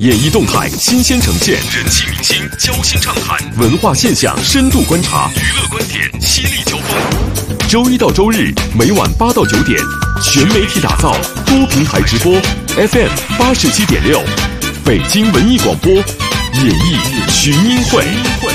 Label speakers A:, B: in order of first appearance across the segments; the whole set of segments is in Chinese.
A: 演艺动态新鲜呈现，人气明星交心畅谈，文化现象深度观察，娱乐观点犀利交锋。周一到周日每晚8到9点，全媒体打造，多平台直播 ，FM 87.6，北京文艺广播，演艺群英会。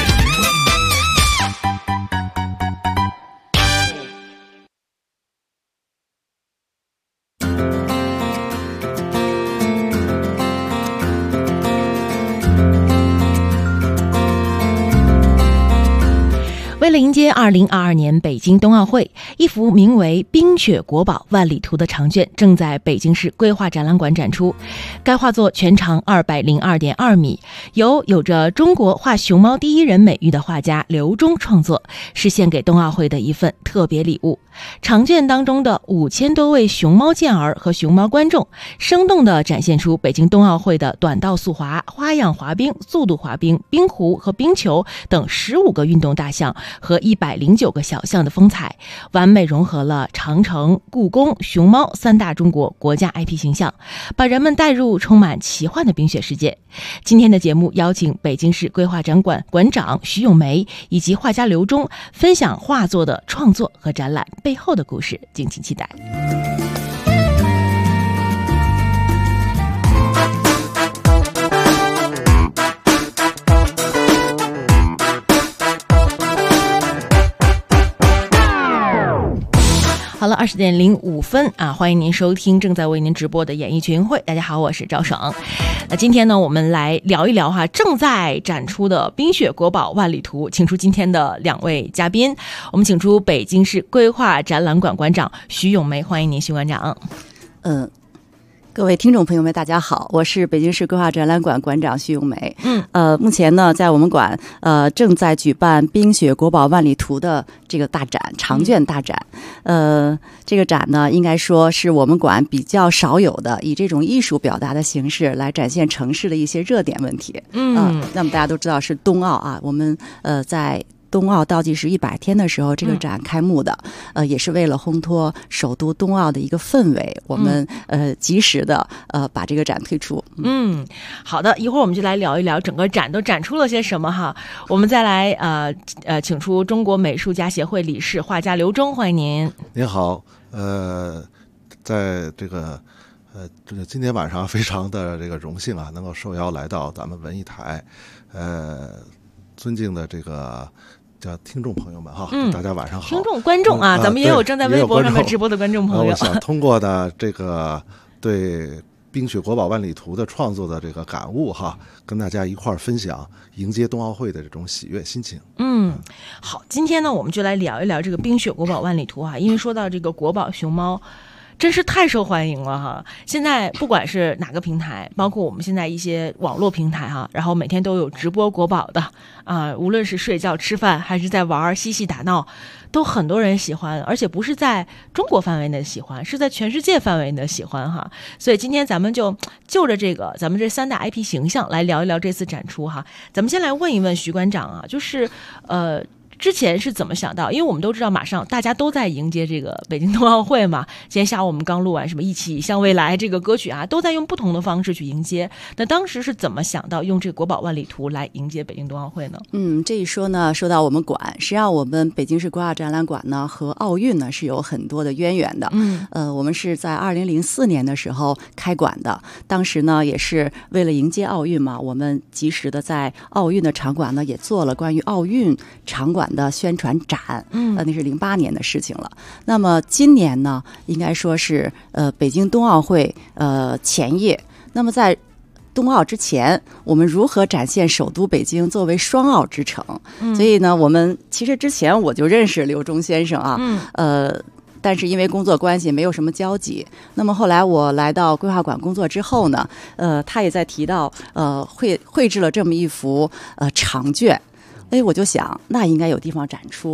B: 为了迎接2022年北京冬奥会，一幅名为《冰雪国宝万里图》的长卷正在北京市规划展览馆展出。该画作全长202.2米，由有着中国画熊猫第一人美誉的画家刘忠创作，是献给冬奥会的一份特别礼物。长卷当中的5000多位熊猫健儿和熊猫观众，生动地展现出北京冬奥会的短道速滑、花样滑冰、速度滑冰、冰壶和冰球等15个运动大项和109个小项的风采，完美融合了长城、故宫、熊猫3大中国国家 IP 形象，把人们带入充满奇幻的冰雪世界。今天的节目邀请北京市规划展馆馆长徐咏梅以及画家刘忠分享画作的创作和展览背后的故事，敬请期待。好了，20:05啊，欢迎您收听正在为您直播的演艺群会。大家好，我是赵爽。那今天呢，我们来聊一聊正在展出的《冰雪国宝万里图》，请出今天的2位嘉宾。我们请出北京市规划展览馆馆长徐咏梅，欢迎您，徐馆长。
C: 各位听众朋友们，大家好，我是北京市规划展览馆馆长徐咏梅。目前呢，在我们馆正在举办《冰雪国宝万里图》的这个大展，长卷大展。这个展呢，应该说是我们馆比较少有的，以这种艺术表达的形式来展现城市的一些热点问题。那么大家都知道是冬奥啊，我们在冬奥倒计时100天的时候，这个展开幕的，也是为了烘托首都冬奥的一个氛围，我们及时的把这个展推出。
B: 好的，一会儿我们就来聊一聊整个展都展出了些什么哈。我们再来请出中国美术家协会理事画家刘忠，欢迎您。
D: 您好，在这个今天晚上非常的这个荣幸啊，能够受邀来到咱们文艺台，尊敬的这个叫听众朋友们哈，大家晚上好。听
B: 众观众啊，咱们也有正在微博上面直播的观众朋友。
D: 我想通过的这个对《冰雪国宝万里图》的创作的这个感悟哈，跟大家一块儿分享迎接冬奥会的这种喜悦心情。
B: 好，今天呢，我们就来聊一聊这个《冰雪国宝万里图》哈，因为说到这个国宝熊猫，真是太受欢迎了哈！现在不管是哪个平台，包括我们现在一些网络平台哈，然后每天都有直播国宝的啊，无论是睡觉、吃饭还是在玩嬉戏打闹，都很多人喜欢，而且不是在中国范围内的喜欢，是在全世界范围内的喜欢哈。所以今天咱们就着这个咱们这3大 IP 形象来聊一聊这次展出哈。咱们先来问一问徐馆长啊，就是之前是怎么想到？因为我们都知道，马上大家都在迎接这个北京冬奥会嘛。今天下午我们刚录完什么《一起向未来》这个歌曲啊，都在用不同的方式去迎接。那当时是怎么想到用这个国宝万里图来迎接北京冬奥会呢？
C: 这一说呢，说到我们馆，实际上我们北京市规划展览馆呢和奥运呢是有很多的渊源的。我们是在2004年的时候开馆的，当时呢也是为了迎接奥运嘛，我们及时的在奥运的场馆呢也做了关于奥运场馆的宣传展，那是08年的事情了。那么今年呢，应该说是北京冬奥会前夜。那么在冬奥之前，我们如何展现首都北京作为双奥之城？所以呢，我们其实之前我就认识刘忠先生啊，但是因为工作关系没有什么交集。那么后来我来到规划馆工作之后呢，他也在提到绘制了这么一幅长卷。我就想那应该有地方展出。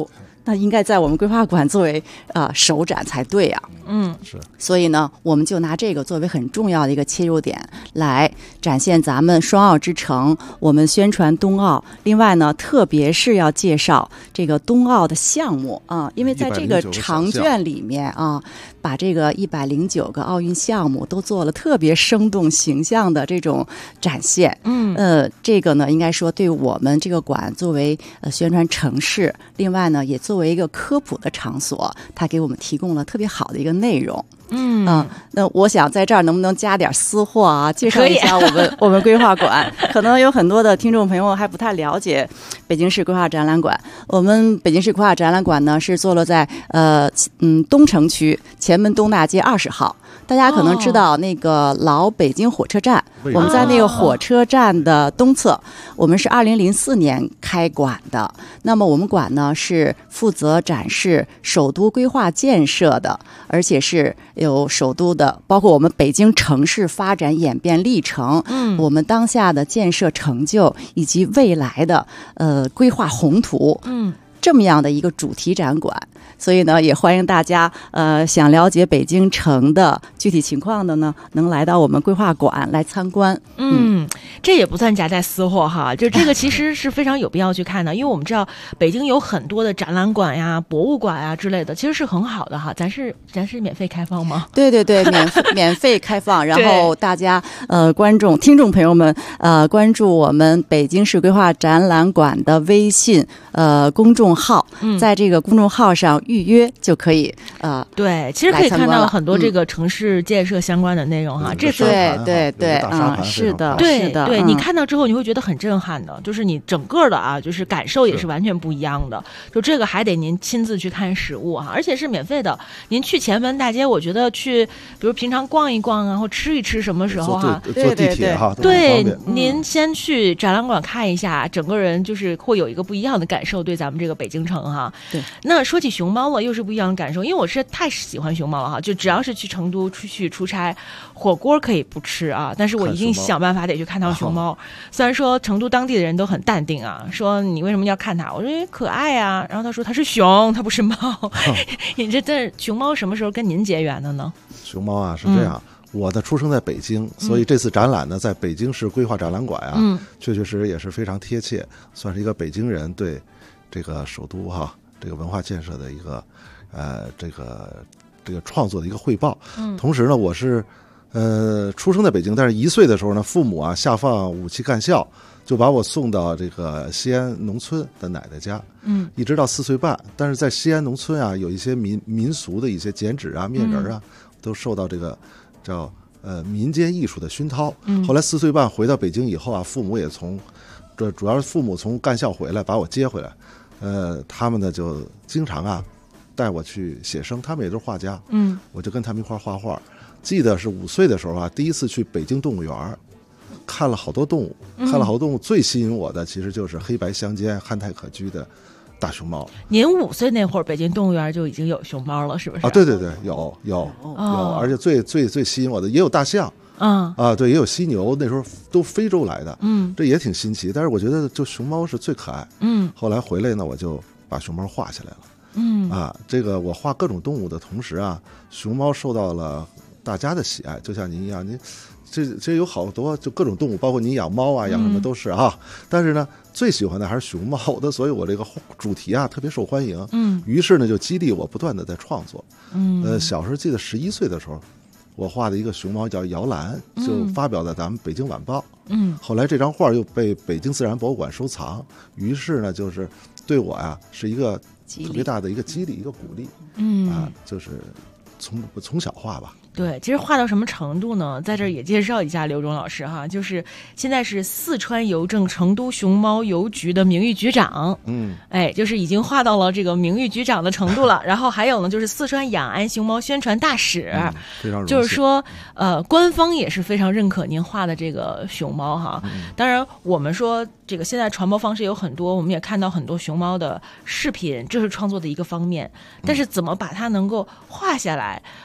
C: 那应该在我们规划馆作为首展才对啊。
D: 是。
C: 所以呢，我们就拿这个作为很重要的一个切入点，来展现咱们双奥之城，我们宣传冬奥。另外呢，特别是要介绍这个冬奥的项目啊，因为在这个长卷里面啊，把这个109个奥运项目都做了特别生动形象的这种展现。这个呢，应该说对我们这个馆作为宣传城市，另外呢，也作为一个科普的场所，它给我们提供了特别好的一个内容。那我想在这儿能不能加点私货啊？介绍一下我们规划馆。可能有很多的听众朋友还不太了解北京市规划展览馆。我们北京市规划展览馆呢是坐落在东城区前门东大街20号。大家可能知道那个老北京火车站，我们在那个火车站的东侧，我们是2004年开馆的。那么我们馆呢是负责展示首都规划建设的，而且是有首都的，包括我们北京城市发展演变历程，我们当下的建设成就以及未来的规划宏图，这么样的一个主题展馆。所以呢，也欢迎大家想了解北京城的具体情况的呢，能来到我们规划馆来参观。
B: 这也不算夹带私货哈，就这个其实是非常有必要去看的，因为我们知道北京有很多的展览馆呀、博物馆呀之类的，其实是很好的哈。咱是免费开放吗？
C: 对，免费开放。然后大家听众朋友们关注我们北京市规划展览馆的微信公众号，在这个公众号上预约就可以
B: 对，其实可以看到很多这个城市建设相关的内容哈。这是
C: 对是的，
B: 对，你看到之后你会觉得很震撼的，就是你整个的就是感受也是完全不一样的。就这个还得您亲自去看实物哈，而且是免费的。您去前门大街，我觉得去，比如平常逛一逛啊，或吃一吃，什么时候哈，
D: 坐地铁哈，
B: 对，您先去展览馆看一下，整个人就是会有一个不一样的感受，对咱们这个北京城哈。
C: 对，
B: 那说起熊猫了，又是不一样的感受，因为我是太喜欢熊猫了哈，就只要是去成都出差，火锅可以不吃啊，但是我一定想办法得去看到熊猫。虽然说成都当地的人都很淡定啊，说你为什么要看它？我说因为可爱啊，然后他说它是熊，它不是猫。你这熊猫什么时候跟您结缘的呢？
D: 熊猫啊是这样。我的出生在北京，所以这次展览呢，在北京市规划展览馆啊，确实也是非常贴切，算是一个北京人对这个首都这个文化建设的一个这个创作的一个汇报。同时呢，我是出生在北京，但是1岁的时候呢，父母下放武器干校，就把我送到这个西安农村的奶奶家，一直到4岁半。但是在西安农村有一些民俗的一些剪纸啊、面人都受到这个叫民间艺术的熏陶。后来4岁半回到北京以后父母也主要是父母从干校回来把我接回来，他们呢就经常带我去写生，他们也都是画家，我就跟他们一块画画。记得是5岁的时候第一次去北京动物园，看了好多动物，最吸引我的其实就是黑白相间、憨态可掬的大熊猫。您
B: 5岁那会儿，北京动物园就已经有熊猫了，是不是？
D: 对，有，而且最吸引我的也有大象，对，也有犀牛，那时候都非洲来的，这也挺新奇。但是我觉得就熊猫是最可爱，后来回来呢，我就把熊猫画下来了，这个我画各种动物的同时熊猫受到了大家的喜爱，就像您一样，您这有好多就各种动物，包括你养猫养什么都是但是呢，最喜欢的还是熊猫的，所以我这个主题特别受欢迎。于是呢，就激励我不断的在创作。小时候记得11岁的时候，我画的一个熊猫叫摇篮，就发表在咱们北京晚报。后来这张画又被北京自然博物馆收藏，于是呢，就是对我是一个特别大的一个激励，一个鼓励。就是从小画吧。
B: 对，其实画到什么程度呢？在这儿也介绍一下刘忠老师就是现在是四川邮政成都熊猫邮局的名誉局长，就是已经画到了这个名誉局长的程度了。然后还有呢，就是四川养安熊猫宣传大使，
D: 非常荣幸。
B: 就是说，官方也是非常认可您画的这个熊猫当然，我们说这个现在传播方式有很多，我们也看到很多熊猫的视频，这是创作的一个方面。但是怎么把它能够画下来？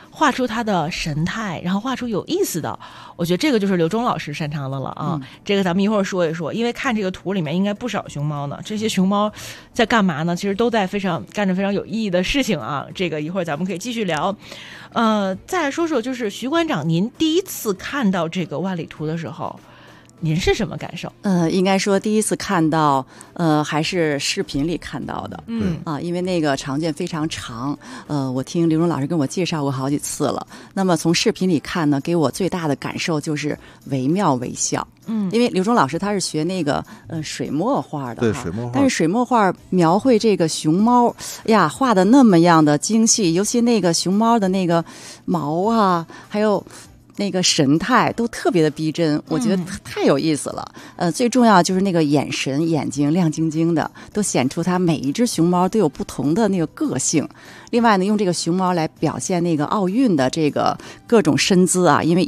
B: 画出它的神态，然后画出有意思的，我觉得这个就是刘忠老师擅长的了啊。这个咱们一会儿说一说，因为看这个图里面应该不少熊猫呢，这些熊猫在干嘛呢？其实都在干着非常有意义的事情啊。这个一会儿咱们可以继续聊。再来说说，就是徐馆长，您第一次看到这个万里图的时候，您是什么感受？
C: 应该说第一次看到，还是视频里看到的。因为那个长卷非常长，我听刘忠老师跟我介绍过好几次了。那么从视频里看呢，给我最大的感受就是惟妙惟肖。因为刘忠老师他是学那个水墨画的，
D: 对，水墨画。
C: 但是水墨画描绘这个熊猫呀，画的那么样的精细，尤其那个熊猫的那个毛啊，还有那个神态都特别的逼真，我觉得太有意思了。最重要就是那个眼神，眼睛亮晶晶的，都显出它每一只熊猫都有不同的那个个性。另外呢，用这个熊猫来表现那个奥运的这个各种身姿啊，因为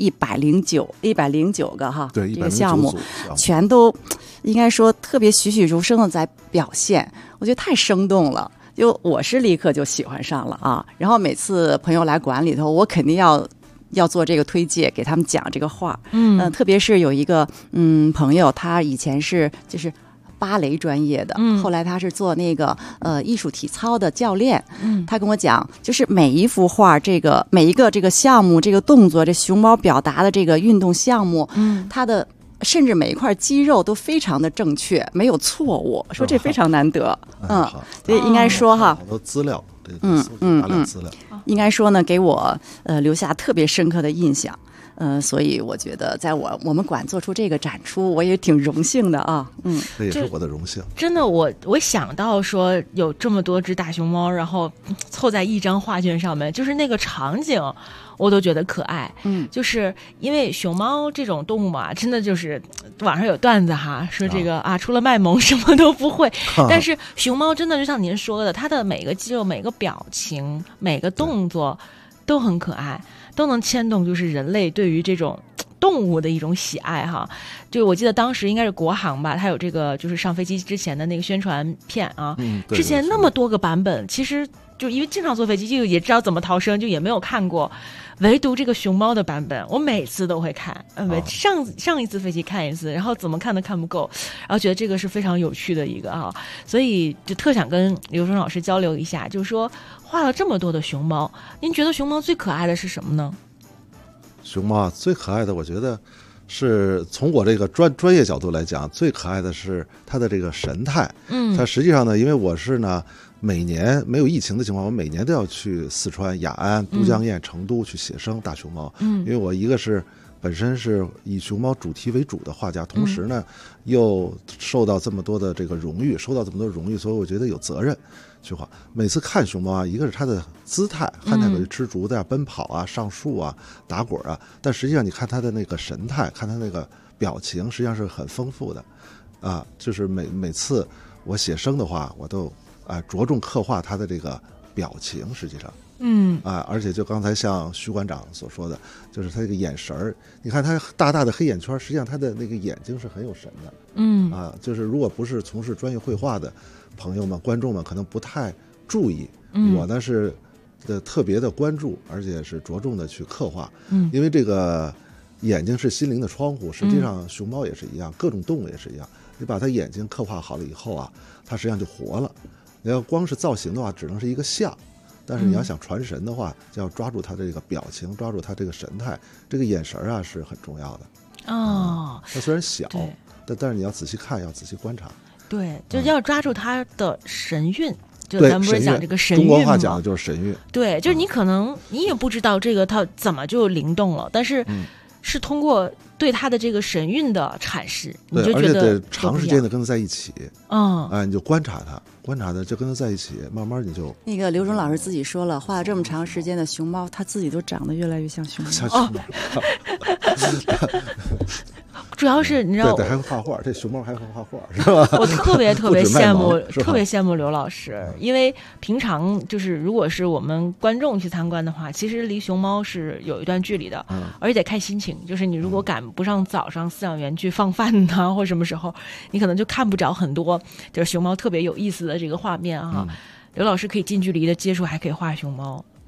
C: 109个哈，
D: 对，
C: 这个项目全都应该说特别栩栩如生的在表现，我觉得太生动了。就我是立刻就喜欢上了啊。然后每次朋友来馆里头，我肯定要做这个推介，给他们讲这个画。特别是有一个朋友，他以前就是芭蕾专业的，后来他是做那个艺术体操的教练。他跟我讲，就是每一幅画，每一个这个项目，这个动作，这熊猫表达的这个运动项目，它的甚至每一块肌肉都非常的正确，没有错误，说这非常难得。所以应该说哈，
D: 好多资料，大量资料，
C: 应该说呢，给我留下特别深刻的印象。所以我觉得在我们馆做出这个展出，我也挺荣幸的啊。
D: 这也是我的荣幸。
B: 真的，我想到说有这么多只大熊猫，然后凑在一张画卷上面，就是那个场景我都觉得可爱。就是因为熊猫这种动物嘛，真的就是网上有段子哈，说这个除了卖萌什么都不会。但是熊猫真的就像您说的，它的每个肌肉、每个表情、每个动作都很可爱，都能牵动就是人类对于这种动物的一种喜爱哈。就我记得当时应该是国航吧，它有这个就是上飞机之前的那个宣传片啊。之前那么多个版本，其实就因为经常坐飞机，就也知道怎么逃生，就也没有看过，唯独这个熊猫的版本，我每次都会看。上一次飞机看一次，然后怎么看都看不够，然后觉得这个是非常有趣的一个啊，所以就特想跟刘忠老师交流一下，就是说画了这么多的熊猫，您觉得熊猫最可爱的是什么呢？
D: 熊猫最可爱的，我觉得是从我这个专业角度来讲，最可爱的是它的这个神态。它实际上呢，因为我是呢每年没有疫情的情况，我每年都要去四川雅安、都江堰、成都去写生大熊猫。因为我一个是本身是以熊猫主题为主的画家，同时呢又受到这么多的这个荣誉，所以我觉得有责任去画。每次看熊猫一个是它的姿态，看它有吃竹子呀、奔跑啊、上树啊、打滚啊，但实际上你看它的那个神态，看它那个表情，实际上是很丰富的啊。就是每次我写生的话，我都着重刻画它的这个表情，实际上。而且就刚才像徐馆长所说的，就是他这个眼神儿，你看他大大的黑眼圈，实际上他的那个眼睛是很有神的。就是如果不是从事专业绘画的朋友们、观众们，可能不太注意。我呢是特别的关注，而且是着重的去刻画。因为这个眼睛是心灵的窗户，实际上熊猫也是一样，各种动物也是一样。你把它眼睛刻画好了以后它实际上就活了。你要光是造型的话，只能是一个像。但是你要想传神的话，就要抓住他的这个表情，抓住他这个神态，这个眼神是很重要的。它虽然小，但是你要仔细看，要仔细观察。
B: 对，就要抓住他的神韵。就咱们不是讲这个神韵吗？
D: 中国话讲的就是神韵。
B: 对，就是你可能你也不知道这个它怎么就灵动了，但是是通过对它的这个神韵的阐释，你就觉得
D: 而且得长时间的跟它在一起。你就观察它就跟它在一起，慢慢你就
C: 那个刘忠老师自己说了，画了这么长时间的熊猫，他自己都长得越来越像熊猫。
B: 主要是你知道，
D: 对，还会画画，这熊猫还会画画，是吧？
B: 我特别羡慕刘老师，因为平常就是如果是我们观众去参观的话，其实离熊猫是有一段距离的，而且得看心情。就是你如果赶不上早上饲养员去放饭或什么时候，你可能就看不着很多就是熊猫特别有意思的这个画面刘老师可以近距离的接触，还可以画熊猫。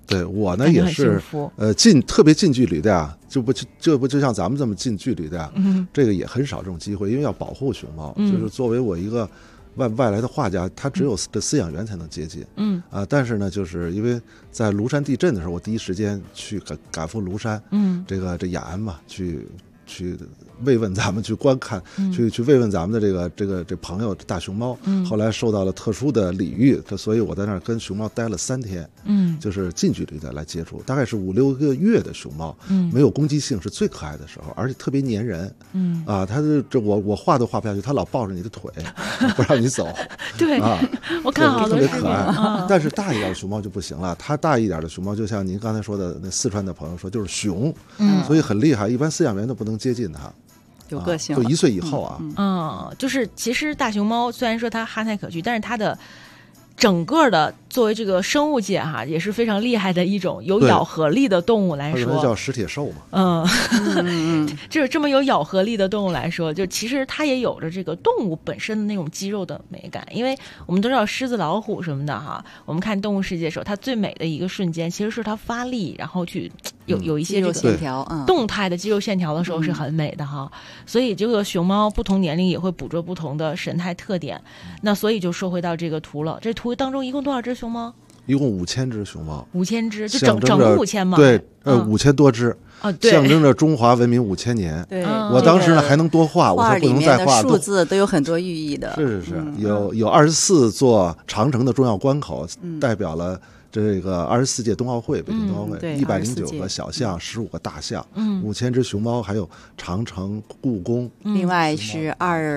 D: 对我呢也是特别近距离的呀，就像咱们这么近距离的呀，这个也很少这种机会，因为要保护熊猫，就是作为我一个外来的画家，他只有这饲养员才能接近。但是呢，就是因为在庐山地震的时候，我第一时间去赶赴庐山，这雅安嘛，去慰问咱们，去观看，去慰问咱们的这朋友大熊猫。后来受到了特殊的礼遇，所以我在那儿跟熊猫待了3天。就是近距离的来接触，大概是5、6个月的熊猫，没有攻击性，是最可爱的时候，而且特别粘人。它我画都画不下去，它老抱着你的腿，不让你走。
B: 对，我看好多
D: 特别可爱。但是大一点的熊猫就不行了，它大一点的熊猫就像您刚才说的，那四川的朋友说就是熊，所以很厉害，一般饲养员都不能接近它。
C: 有个性，
D: 就1岁以后啊。
B: 就是其实大熊猫虽然说它憨态可掬，但是它的整个的作为这个生物界也是非常厉害的一种有咬合力的动物来说，
D: 叫食铁兽嘛。
B: 就是这么有咬合力的动物来说，就其实它也有着这个动物本身的那种肌肉的美感。因为我们都知道狮子、老虎什么的我们看动物世界的时候，它最美的一个瞬间其实是它发力，然后去有一些这个
C: 线条
B: 动态的肌肉线条的时候是很美的所以这个熊猫不同年龄也会捕捉不同的神态特点。那所以就说回到这个图了，这图当中一共多少只熊猫？
D: 一共5000只熊猫
B: ，5000只，就整个5000吗？
D: 对，5000多只，
B: 对，
D: 象征着中华文明5000年。
C: 对，
D: 我当时呢还能多画，我说不能再画，
C: 数字都有很多寓意的。
D: 是，有24座长城的重要关口，代表了这个24届冬奥会，北京冬奥会，109个小象，15个大象，5000只熊猫，还有长城、故宫，
C: 另外是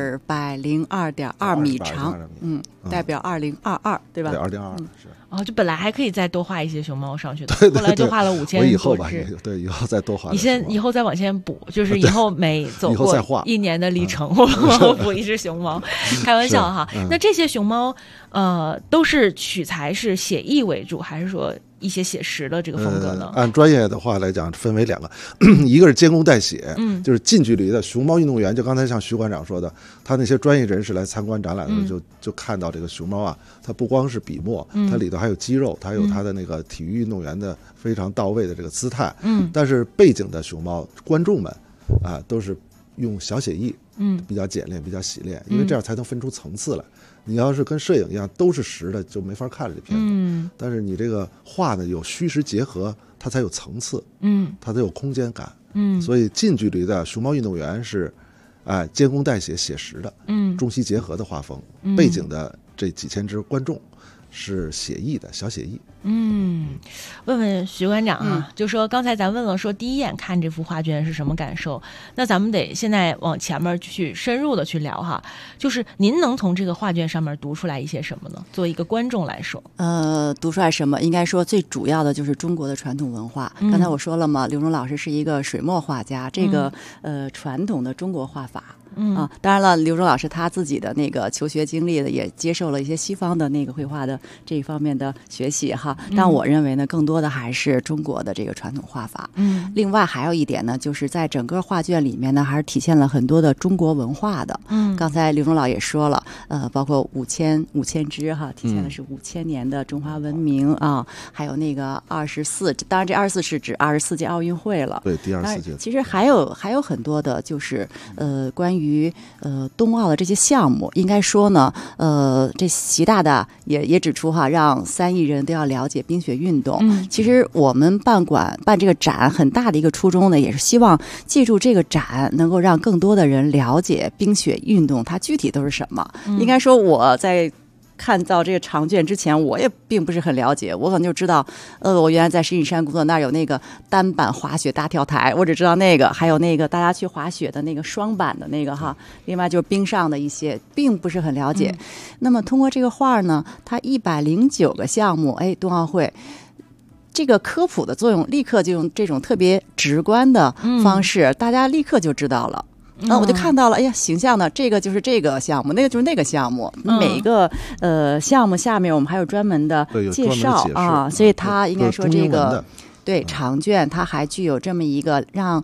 C: 202.2米长，代表2022，对吧？
D: 对，2022是。
B: 就本来还可以再多画一些熊猫上去的，
D: 对，
B: 后来就画了5000。
D: 我以后吧，对，以后再多画。
B: 以后再往前补，就是以后每走过1年的历程，我补一只熊猫。开玩笑那这些熊猫，都是取材是写意为主，还是说一些写实的这个风格呢？
D: 按专业的话来讲，分为2个，一个是监工代写，就是近距离的熊猫运动员。就刚才像徐馆长说的，他那些专业人士来参观展览的时候，就看到这个熊猫它不光是笔墨，它里头还有肌肉，它有它的那个体育运动员的非常到位的这个姿态。但是背景的熊猫，观众们都是用小写意，比较简练，比较洗练，因为这样才能分出层次来。你要是跟摄影一样都是实的，就没法看这片子。但是你这个画呢，有虚实结合，它才有层次，它才有空间感。所以近距离的熊猫运动员是，监工代写，写实的，中西结合的画风。背景的这几千只观众是写意的，小写意。
B: 问问徐馆长就说刚才咱问了，说第一眼看这幅画卷是什么感受？那咱们得现在往前面去深入的去聊就是您能从这个画卷上面读出来一些什么呢？作为一个观众来说，
C: 读出来什么？应该说最主要的就是中国的传统文化。刚才我说了嘛，刘荣老师是一个水墨画家，这个传统的中国画法。当然了，刘荣老师他自己的那个求学经历的也接受了一些西方的那个绘画的这一方面的学习但我认为呢，更多的还是中国的这个传统画法。另外还有一点呢，就是在整个画卷里面呢，还是体现了很多的中国文化的。刚才刘荣老也说了，包括5000只体现的是5000年的中华文明还有那个24，当然这24是指24届奥运会了。
D: 对，第24届。
C: 其实还有很多的，就是关于冬奥的这些项目，应该说呢，这习大大也指出让3亿人都要了解冰雪运动。其实我们办这个展很大的一个初衷呢，也是希望借助这个展，能够让更多的人了解冰雪运动它具体都是什么。应该说我在看到这个长卷之前，我也并不是很了解，我可能就知道，我原来在石景山工作，那儿有那个单板滑雪大跳台，我只知道那个，还有那个大家去滑雪的那个双板的那个另外就是冰上的一些，并不是很了解。那么通过这个画呢，它109个项目，冬奥会。这个科普的作用，立刻就用这种特别直观的方式，大家立刻就知道了。我就看到了，形象的这个就是这个项目，那个就是那个项目。每一个项目下面我们还有专门的介绍所以它应该说这个对长卷它还具有这么一个让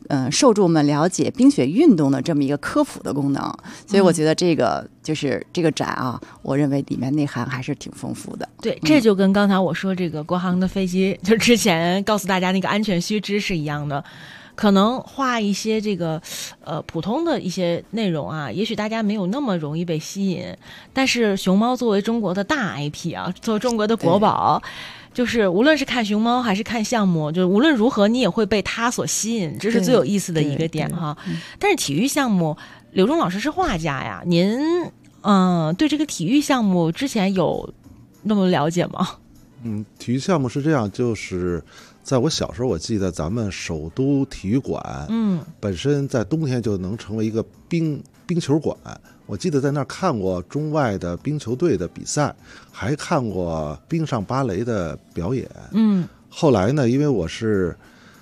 C: 受众们了解冰雪运动的这么一个科普的功能。所以我觉得这个就是这个展啊，我认为里面内涵还是挺丰富的。
B: 对，这就跟刚才我说这个国航的飞机，就之前告诉大家那个安全须知是一样的。可能画一些这个普通的一些内容啊，也许大家没有那么容易被吸引，但是熊猫作为中国的大 IP 啊，作为中国的国宝，就是无论是看熊猫还是看项目，就是无论如何你也会被它所吸引，这是最有意思的一个点哈。但是体育项目，刘忠老师是画家呀，您对这个体育项目之前有那么了解吗？
D: 体育项目是这样，就是在我小时候，我记得咱们首都体育馆，本身在冬天就能成为一个冰球馆。我记得在那儿看过中外的冰球队的比赛，还看过冰上芭蕾的表演。后来呢，因为我是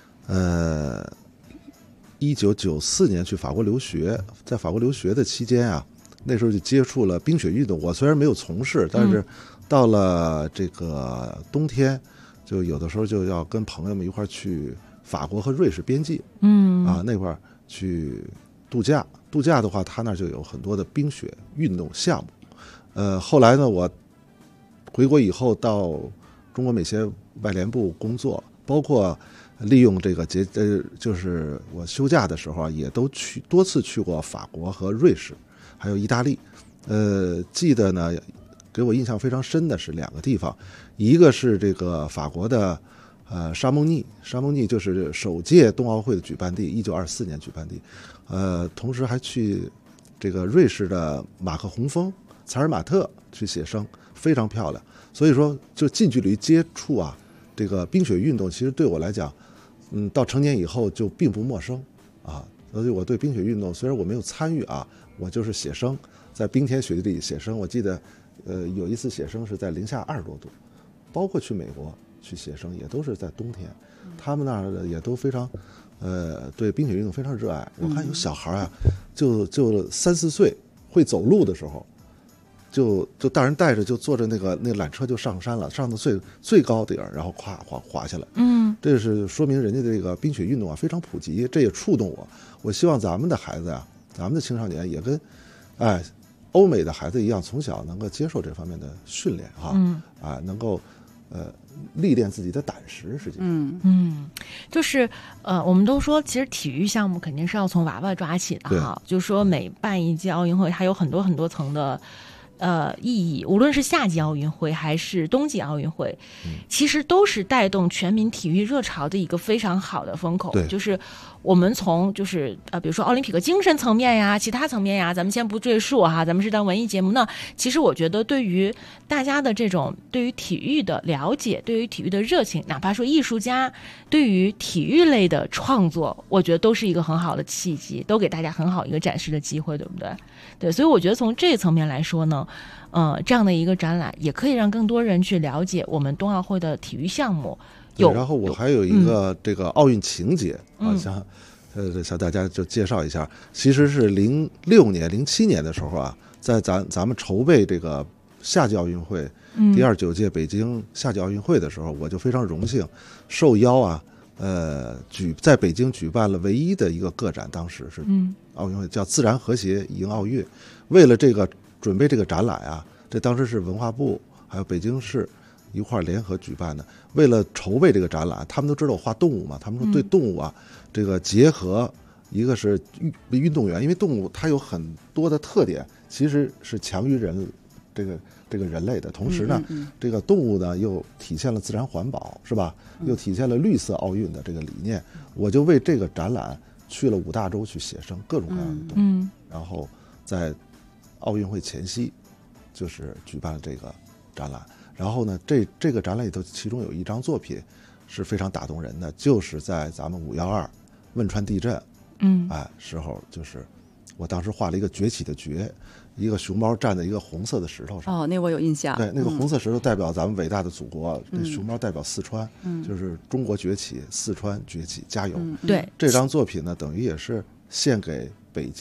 D: 1994年去法国留学，在法国留学的期间啊，那时候就接触了冰雪运动。我虽然没有从事，但是到了这个冬天，就有的时候就要跟朋友们一块去法国和瑞士边境，那块去度假。度假的话，他那就有很多的冰雪运动项目。后来呢，我回国以后到中国美协外联部工作，包括利用这个就是我休假的时候啊，也都多次去过法国和瑞士，还有意大利。记得呢，给我印象非常深的是2个地方，一个是这个法国的沙蒙尼就是首届冬奥会的举办地，1924年举办地。同时还去这个瑞士的马克洪峰、采尔马特去写生，非常漂亮。所以说，就近距离接触啊，这个冰雪运动，其实对我来讲，到成年以后就并不陌生啊。所以我对冰雪运动，虽然我没有参与啊，我就是写生，在冰天雪地里写生。我记得，有一次写生是在零下20多度，包括去美国去写生，也都是在冬天。他们那儿也都非常，对冰雪运动非常热爱。我看有小孩啊，就3、4岁会走路的时候，就大人带着就坐着那缆车就上山了，上到最高点，然后滑下来。这是说明人家这个冰雪运动啊非常普及，这也触动我。我希望咱们的孩子呀，咱们的青少年也跟欧美的孩子一样，从小能够接受这方面的训练啊，能够历练自己的胆识，实际上，
B: 就是我们都说，其实体育项目肯定是要从娃娃抓起的哈。就是说，每办一届奥运会，它有很多很多层的意义，无论是夏季奥运会还是冬季奥运会，其实都是带动全民体育热潮的一个非常好的风口。就是我们从就是比如说奥林匹克精神层面呀，其他层面呀，咱们先不赘述哈，咱们是当文艺节目。那其实我觉得，对于大家的这种对于体育的了解，对于体育的热情，哪怕说艺术家对于体育类的创作，我觉得都是一个很好的契机，都给大家很好一个展示的机会，对不对？对，所以我觉得从这个层面来说呢，这样的一个展览也可以让更多人去了解我们冬奥会的体育项目。
D: 然后我还有一个这个奥运情节向大家就介绍一下，其实是06年、07年的时候啊，在咱们筹备这个夏季奥运会，第29届北京夏季奥运会的时候，我就非常荣幸受邀啊，在北京举办了唯一的一个个展，当时是奥运会叫自然和谐迎奥运。为了这个准备这个展览啊，这当时是文化部还有北京市一块联合举办的。为了筹备这个展览，他们都知道我画动物嘛，他们说对动物啊，这个结合一个是运动员，因为动物它有很多的特点，其实是强于人这个人类的。同时呢，这个动物呢又体现了自然环保，是吧？又体现了绿色奥运的这个理念。我就为这个展览去了5大洲去写生，各种各样的动物，然后在奥运会前夕就是举办了这个展览。然后呢，这个展览里头，其中有一张作品是非常打动人的，就是在咱们5·12汶川地震，时候，就是我当时画了一个崛起的崛，一个熊猫站在一个红色的石头上。
C: 那我有印象。
D: 对，那个红色石头代表咱们伟大的祖国，那熊猫代表四川，就是中国崛起，四川崛起，加油。
B: 对，
D: 这张作品呢，等于也是献给北京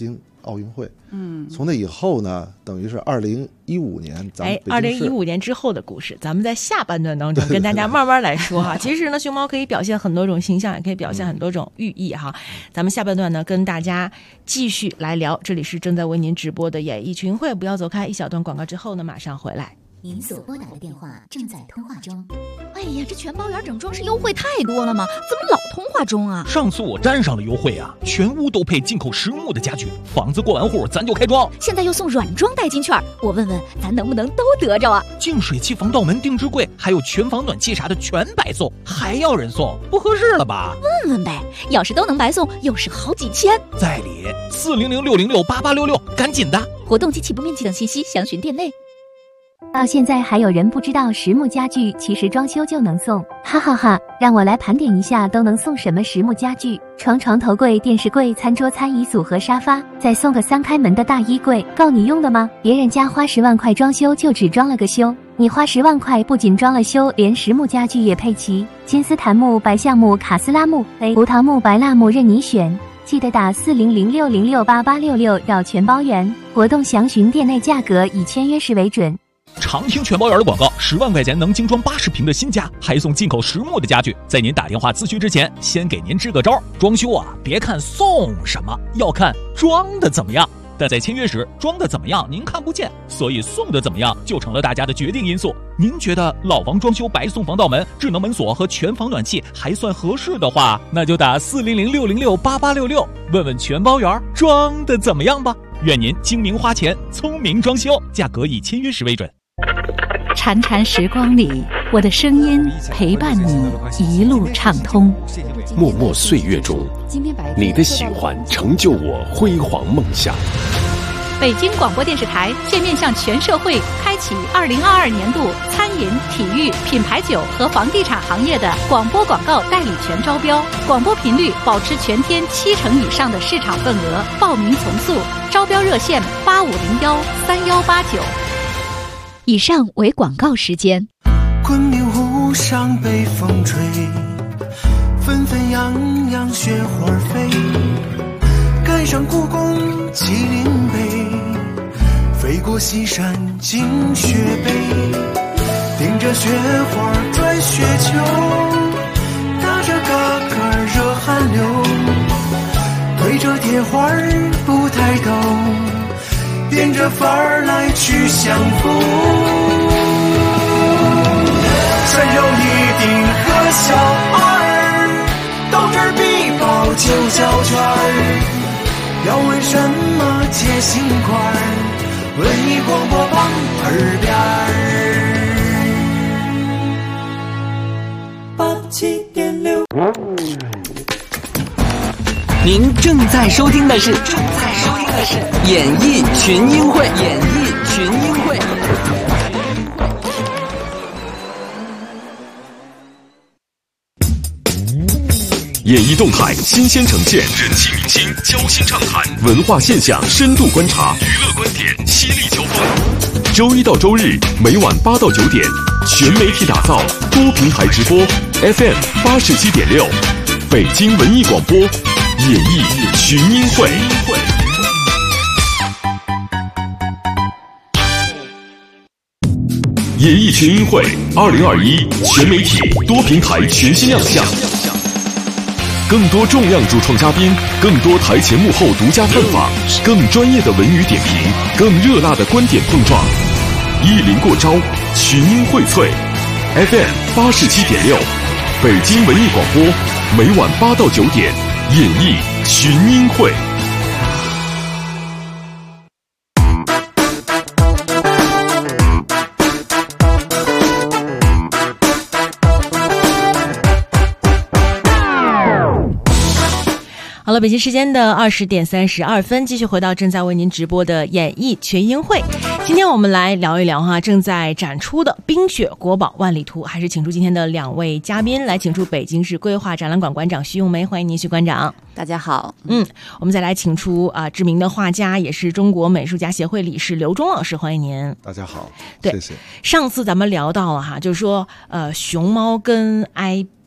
D: 奥运会。从那以后呢，等于是2015年，咱们
B: 2015年之后的故事，咱们在下半段当中跟大家慢慢来说哈。其实呢，熊猫可以表现很多种形象，也可以表现很多种寓意哈。咱们下半段呢，跟大家继续来聊。这里是正在为您直播的演艺群会，不要走开，一小段广告之后呢，马上回来。
E: 您所拨打的电话正在通话中。哎呀，这全包圆整装饰优惠太多了吗？怎么老通话中啊？
F: 上次我沾上了优惠啊，全屋都配进口实木的家具，房子过完户咱就开装。
E: 现在又送软装代金券，我问问咱能不能都得着啊？
F: 净水器、防盗门、定制柜，还有全房暖气啥的全白送，还要人送，不合适了吧？
E: 问问呗，要是都能白送，又是好几千。
F: 在理，400-606-8866，赶紧的！
E: 活动及起步面积等信息详询店内。
G: 到现在还有人不知道实木家具其实装修就能送，哈哈哈！让我来盘点一下都能送什么实木家具：床头柜、电视柜、餐桌、餐椅组合、沙发，再送个3开门的大衣柜，够你用的吗？别人家花10万块装修就只装了个修，你花10万块不仅装了修，连实木家具也配齐，金丝檀木、白橡木、卡斯拉木、胡桃木、白蜡木任你选。记得打400-606-8866绕全包圆，活动详询店内价格，以签约时为准。
F: 常听全包圆的广告，10万块钱能精装80平的新家，还送进口实木的家具。在您打电话咨询之前，先给您支个招，装修啊，别看送什么，要看装的怎么样。但在签约时，装的怎么样您看不见，所以送的怎么样就成了大家的决定因素。您觉得老房装修白送防盗门、智能门锁和全房暖气还算合适的话，那就打400-606-8866，问问全包圆装的怎么样吧。愿您精明花钱，聪明装修，价格以签约时为准。
H: 潺潺时光里，我的声音陪伴你一路畅通。
A: 默默岁月中，你的喜欢成就我辉煌梦想。
H: 北京广播电视台现面向全社会开启2022年度餐饮、体育、品牌酒和房地产行业的广播广告代理权招标，广播频率保持全天70%以上的市场份额，报名从速，招标热线8501-3189。以上为广告时间。
I: 昆明湖上北风吹，纷纷扬扬雪花飞，赶上故宫麒麟碑，飞过西山惊雪北，顶着雪花转雪球，打着嘎嘎热汗流，对着铁花不抬头，变着法儿来去相逢。山有一定和小二，到这儿必报9小圈儿。要问什么解心块儿，文艺广播榜耳边儿。87.6。
J: 您正在收听的是演艺群英会。
A: 演艺动态新鲜呈现，人气明星交心畅谈，文化现象深度观察，娱乐观点犀利交锋。周一到周日每晚8到9点，全媒体打造，多平台直播 ，FM 87.6，北京文艺广播，演艺群英会。演艺群英会2021全媒体多平台全新亮相。更多重量主创嘉宾，更多台前幕后独家探访，更专业的文娱点评，更热辣的观点碰撞。意林过招，群英荟萃 ，FM 87.6，北京文艺广播，每晚8到9点，演艺群英会。
B: 好了，北京时间的20点32分，继续回到正在为您直播的演艺群英会。今天我们来聊一聊正在展出的冰雪国宝万里图，还是请出今天的2位嘉宾，来请出北京市规划展览馆馆长徐咏梅，欢迎您，徐馆长。
C: 大家好。
B: 我们再来请出知名的画家，也是中国美术家协会理事刘忠老师，欢迎您。
D: 大家好，
B: 对，
D: 谢谢。
B: 上次咱们聊到了就是说熊猫跟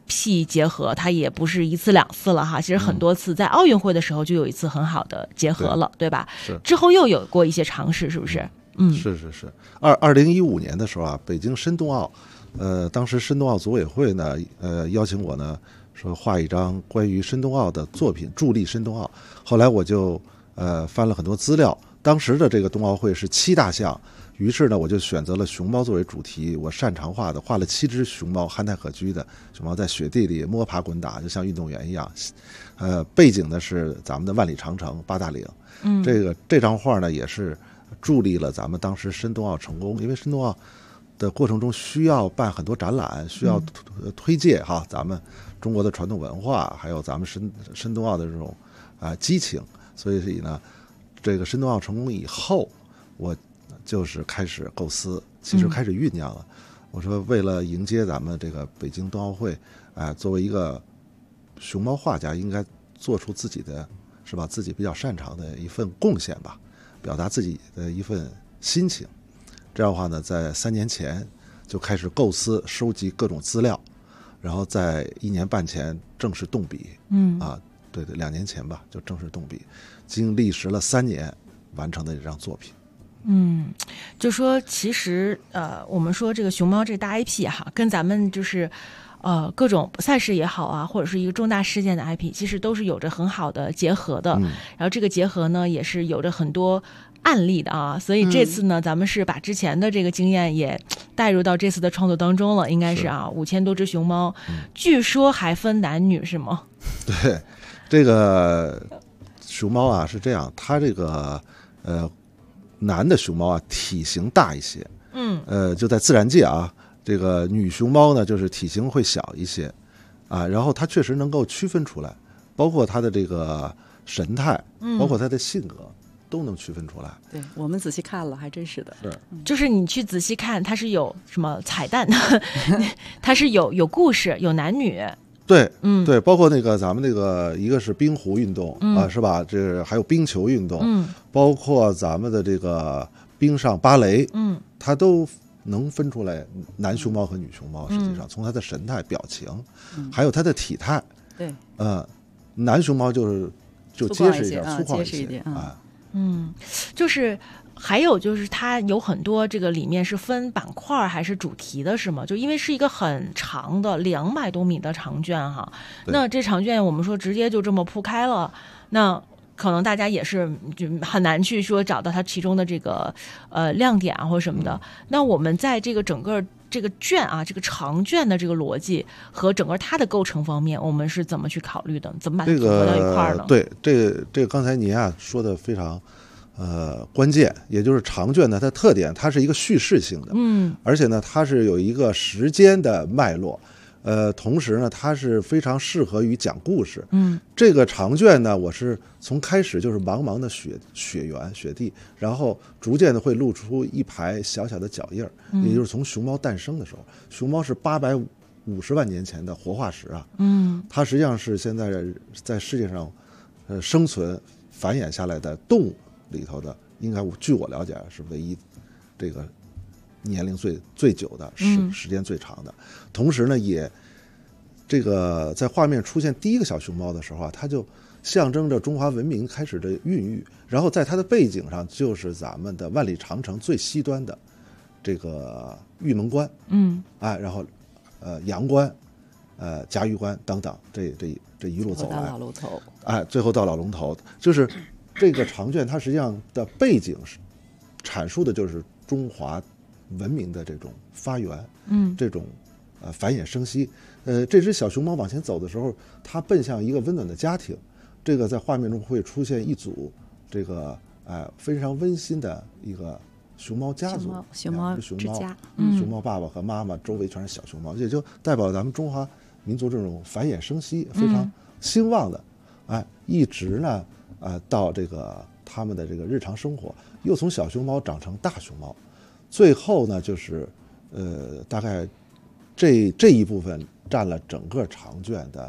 B: IP 结合，它也不是一次两次了哈，其实很多次，在奥运会的时候就有一次很好的结合了， 对吧？
D: 是
B: 之后又有过一些尝试，是不是？
D: 是。2015年的时候啊，北京申冬奥，当时申冬奥组委会呢，邀请我呢说画一张关于申冬奥的作品，助力申冬奥。后来我就翻了很多资料，当时的这个冬奥会是7大项。于是呢，我就选择了熊猫作为主题，我擅长画了7只熊猫，憨态可掬的熊猫在雪地里摸爬滚打，就像运动员一样。背景呢是咱们的万里长城8大岭。这张画呢也是助力了咱们当时申冬奥成功，因为申冬奥的过程中需要办很多展览，需要推介哈咱们中国的传统文化，还有咱们申冬奥的这种激情。所以呢，这个申冬奥成功以后，我就是开始构思，其实开始酝酿了。我说为了迎接咱们这个北京冬奥会，作为一个熊猫画家，应该做出自己的是吧，自己比较擅长的一份贡献吧，表达自己的一份心情。这样的话呢，在3年前就开始构思，收集各种资料，然后在1年半前正式动笔。对，2年前吧就正式动笔，经历时了3年完成的这张作品。
B: 就说其实我们说这个熊猫这大 IP 哈，跟咱们就是各种赛事也好啊，或者是一个重大事件的 IP， 其实都是有着很好的结合的。然后这个结合呢，也是有着很多案例的啊。所以这次呢，咱们是把之前的这个经验也带入到这次的创作当中了，应该是啊，5000多只熊猫，据说还分男女是吗？
D: 对，这个熊猫啊是这样，它这个男的熊猫啊体型大一些，就在自然界啊，这个女熊猫呢就是体型会小一些啊，然后它确实能够区分出来，包括它的这个神态，包括它的性格都能区分出来。
C: 对，我们仔细看了，还真是的。
B: 就是你去仔细看，它是有什么彩蛋，它是有故事，有男女。
D: 对，对，包括那个咱们那个一个是冰壶运动是吧？这还有冰球运动，包括咱们的这个冰上芭蕾，它都能分出来男熊猫和女熊猫。实际上，从它的神态、表情，还有它的体态，
C: 对，
D: 男熊猫就结实一点、粗犷
C: 一点啊。
B: 就是还有就是它有很多这个里面是分板块还是主题的是吗？就因为是一个很长的200多米的长卷哈，那这长卷我们说直接就这么铺开了，那可能大家也是就很难去说找到它其中的这个亮点啊或什么的。那我们在这个整个这个卷啊，这个长卷的这个逻辑和整个它的构成方面，我们是怎么去考虑的？怎么把它组合到一块儿呢？
D: 对，这个刚才您啊说的非常关键，也就是长卷呢，它的特点，它是一个叙事性的，而且呢，它是有一个时间的脉络，同时呢，它是非常适合于讲故事。这个长卷呢，我是从开始就是茫茫的雪原、雪地，然后逐渐的会露出一排小小的脚印儿，也就是从熊猫诞生的时候，熊猫是850万年前的活化石啊，它实际上是现在在世界上生存繁衍下来的动物里头的，应该据我了解是唯一这个年龄最久的，时间最长的。同时呢，也这个在画面出现第一个小熊猫的时候啊，它就象征着中华文明开始的孕育。然后在它的背景上，就是咱们的万里长城最西端的这个玉门关，然后阳关、嘉峪关等等，这一路走来，
C: 老龙头，
D: 最后到老龙头，就是这个长卷，它实际上的背景是阐述的就是中华文明的这种发源，这种繁衍生息。这只小熊猫往前走的时候，它奔向一个温暖的家庭。这个在画面中会出现一组这个非常温馨的一个熊猫家族，
C: 熊猫之家，
D: 熊猫爸爸和妈妈周围全是小熊猫，也就代表咱们中华民族这种繁衍生息非常兴旺的，一直呢到这个他们的这个日常生活，又从小熊猫长成大熊猫，最后呢就是大概这一部分占了整个长卷的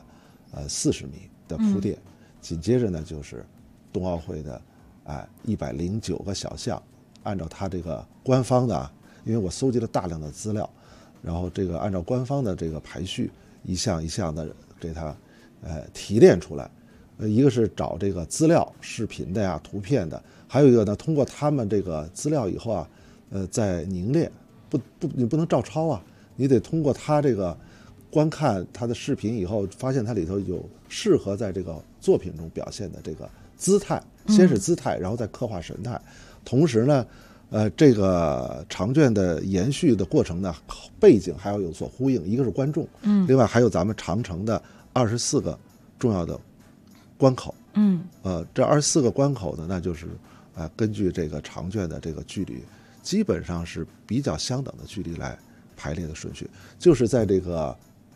D: 40米的铺垫，紧接着呢就是冬奥会的109个小项，按照它这个官方的，因为我搜集了大量的资料，然后这个按照官方的这个排序， 一项一项的给它提炼出来。一个是找这个资料，视频的呀、图片的，还有一个呢，通过他们这个资料以后啊，再凝练，你不能照抄啊，你得通过他这个观看他的视频以后，发现它里头有适合在这个作品中表现的这个姿态，先是姿态，然后再刻画神态。同时呢，这个长卷的延续的过程呢，背景还要有所呼应，一个是观众，另外还有咱们长城的24个重要的关口，这24个关口呢，那就是根据这个长卷的这个距离，基本上是比较相等的距离来排列的顺序，就是在这个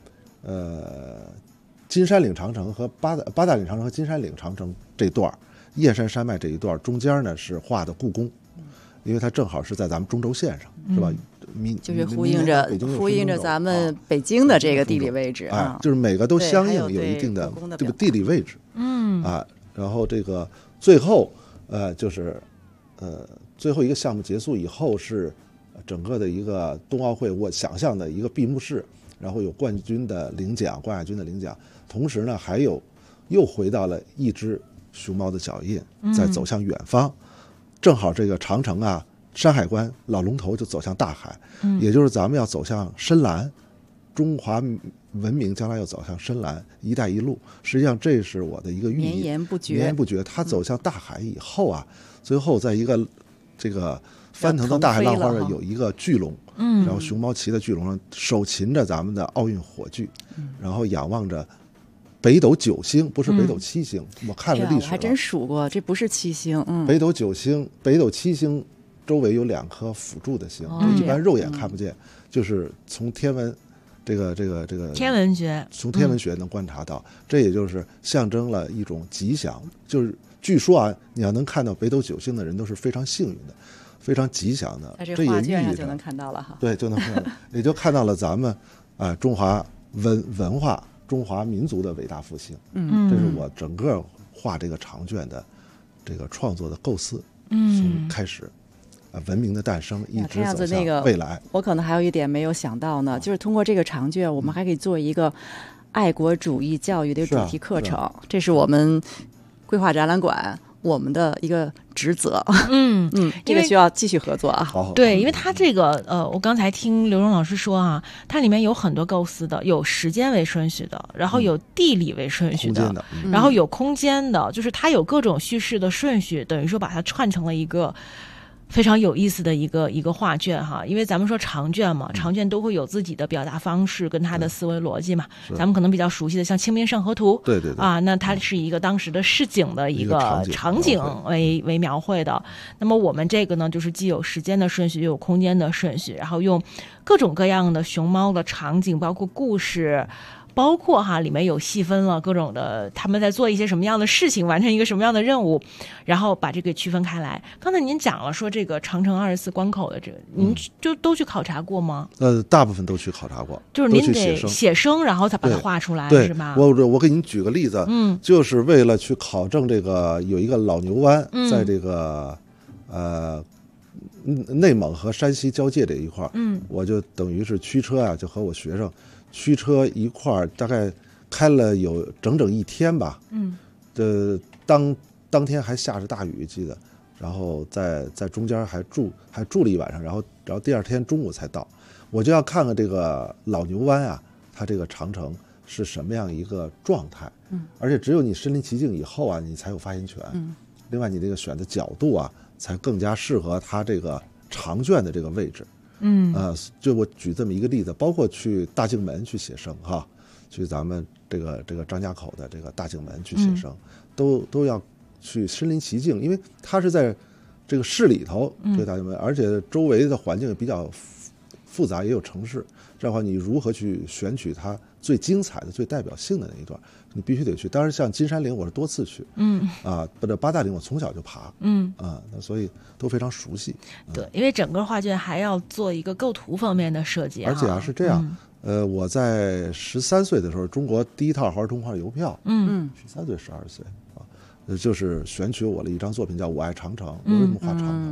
D: 金山岭长城和八大岭长城和金山岭长城这段，燕山山脉这一段中间呢是画的故宫，因为它正好是在咱们中轴线上，是吧？
C: 就是呼应着咱们北京的这个地理位置啊，
D: 就是每个都相应有一定的这个地理位置，然后这个最后就是最后一个项目结束以后是整个的一个冬奥会我想象的一个闭幕式，然后有冠军的领奖、冠亚军的领奖，同时呢还有又回到了一只熊猫的脚印，在走向远方，正好这个长城啊。山海关老龙头就走向大海，也就是咱们要走向深蓝，中华文明将来要走向深蓝，一带一路。实际上这是我的一个寓意，
C: 绵延不绝。
D: 它走向大海以后啊，最后在一个这个翻腾的大海浪花上有一个巨龙，然后熊猫骑在巨龙上，手擒着咱们的奥运火炬，然后仰望着北斗9星，不是北斗7星。我看了历史，
C: 我还真数过，这不是7星。
D: 北斗9星，北斗7星。周围有2颗辅助的星，一般肉眼看不见，就是从天文这个
B: 天文学，
D: 从天文学能观察到，这也就是象征了一种吉祥。就是据说啊，你要能看到北斗9星的人都是非常幸运的，非常吉祥的。
C: 这画卷上就能看到了哈。
D: 对，就能看到，也就看到了咱们中华文化、中华民族的伟大复兴。这是我整个画这个长卷的这个创作的构思，从开始。文明的诞生一直走向未来。
C: 我可能还有一点没有想到呢，就是通过这个长卷，我们还可以做一个爱国主义教育的主题课程，这是我们规划展览馆我们的一个职责。这个需要继续合作啊。
B: 对，因为它这个我刚才听刘荣老师说啊，它里面有很多构思的，有时间为顺序的，然后有地理为顺序的，然后有空间的，就是它有各种叙事的顺序，等于说把它串成了一个非常有意思的一个画卷哈。因为咱们说长卷嘛，长卷都会有自己的表达方式跟它的思维逻辑嘛。咱们可能比较熟悉的像《清明上河图》，
D: 对啊，
B: 那它是一个当时的市井的一个场景为描绘的。那么我们这个呢，就是既有时间的顺序，又有空间的顺序，然后用各种各样的熊猫的场景，包括故事。包括里面有细分了各种的他们在做一些什么样的事情，完成一个什么样的任务，然后把这个区分开来。刚才您讲了说这个长城24关口的这个，您就都去考察过吗？
D: 大部分都去考察过，
B: 就是您得写生，然后才把它画出来，是吧？
D: 我给您举个例子，就是为了去考证这个有一个老牛湾，在这个内蒙和山西交界这一块，我就等于是驱车啊，就和我学生。驱车一块儿，大概开了有整整1天吧。当天还下着大雨，记得，然后在中间还住了一晚上，然后第2天中午才到。我就要看看这个老牛湾啊，它这个长城是什么样一个状态。而且只有你身临其境以后啊，你才有发言权。另外，你这个选的角度啊，才更加适合它这个长卷的这个位置。就我举这么一个例子，包括去大镜门去写生哈，去咱们这个张家口的这个大镜门去写生，都要去身临其境，因为它是在这个市里头，这个大镜门，而且周围的环境也比较复杂，也有城市，这样的话你如何去选取它最精彩的、最代表性的那一段，你必须得去。当然，像金山岭我是多次去，这八大岭我从小就爬，那所以都非常熟悉。
B: 对，因为整个画卷还要做一个构图方面的设计，
D: 而且是这样。我在13岁的时候，中国第一套儿童画邮票，13岁、12岁啊，就是选取我的一张作品叫《我爱长城》。为什么画长城呢？